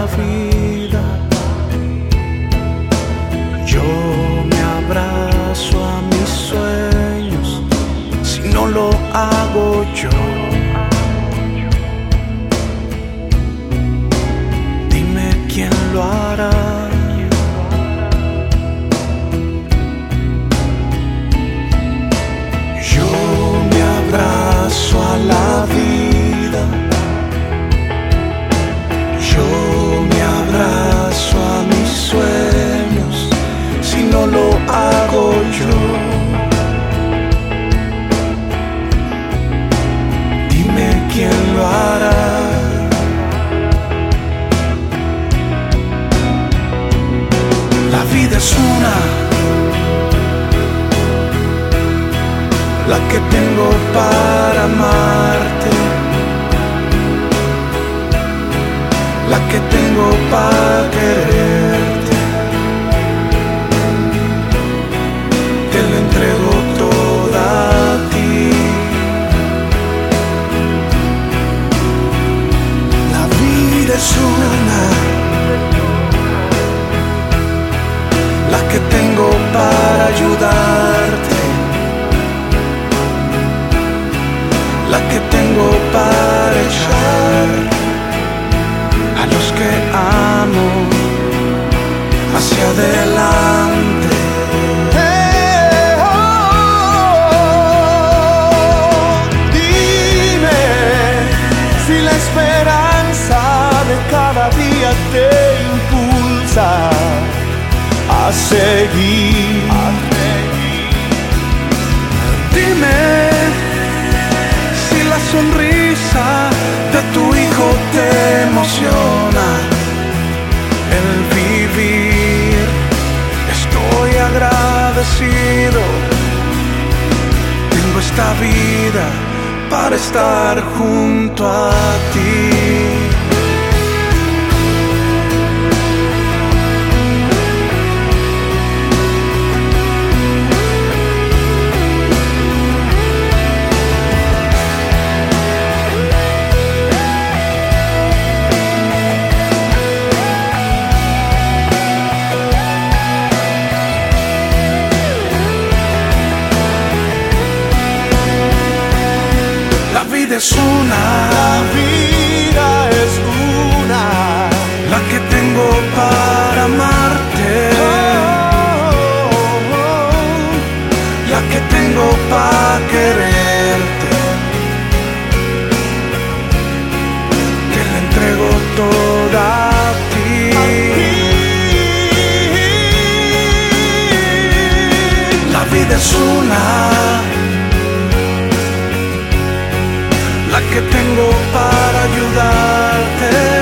vida. Yo me abrazo a mis sueños si no lo hago yo. Dime quién lo hará. Yo me abrazo a la vida. Yo me abrazo a mis sueños si no lo hago yo. Dime quién lo hará. La vida es una, la que tengo para amarte, la que tengo para quererte. Te la entrego toda a ti. La vida es una, la que tengo para ayudarte, la que tengo para echar a los que amo hacia adelante. Dime si la esperanza de cada día te impulsa a seguir. Dime si la sonrisa de tu hijo te emociona el vivir. Estoy agradecido, tengo esta vida para estar junto a ti. La vida es una, la que tengo para amarte, la que tengo para quererte. Te la entrego toda a ti. La vida es una, la que tengo para ayudarte,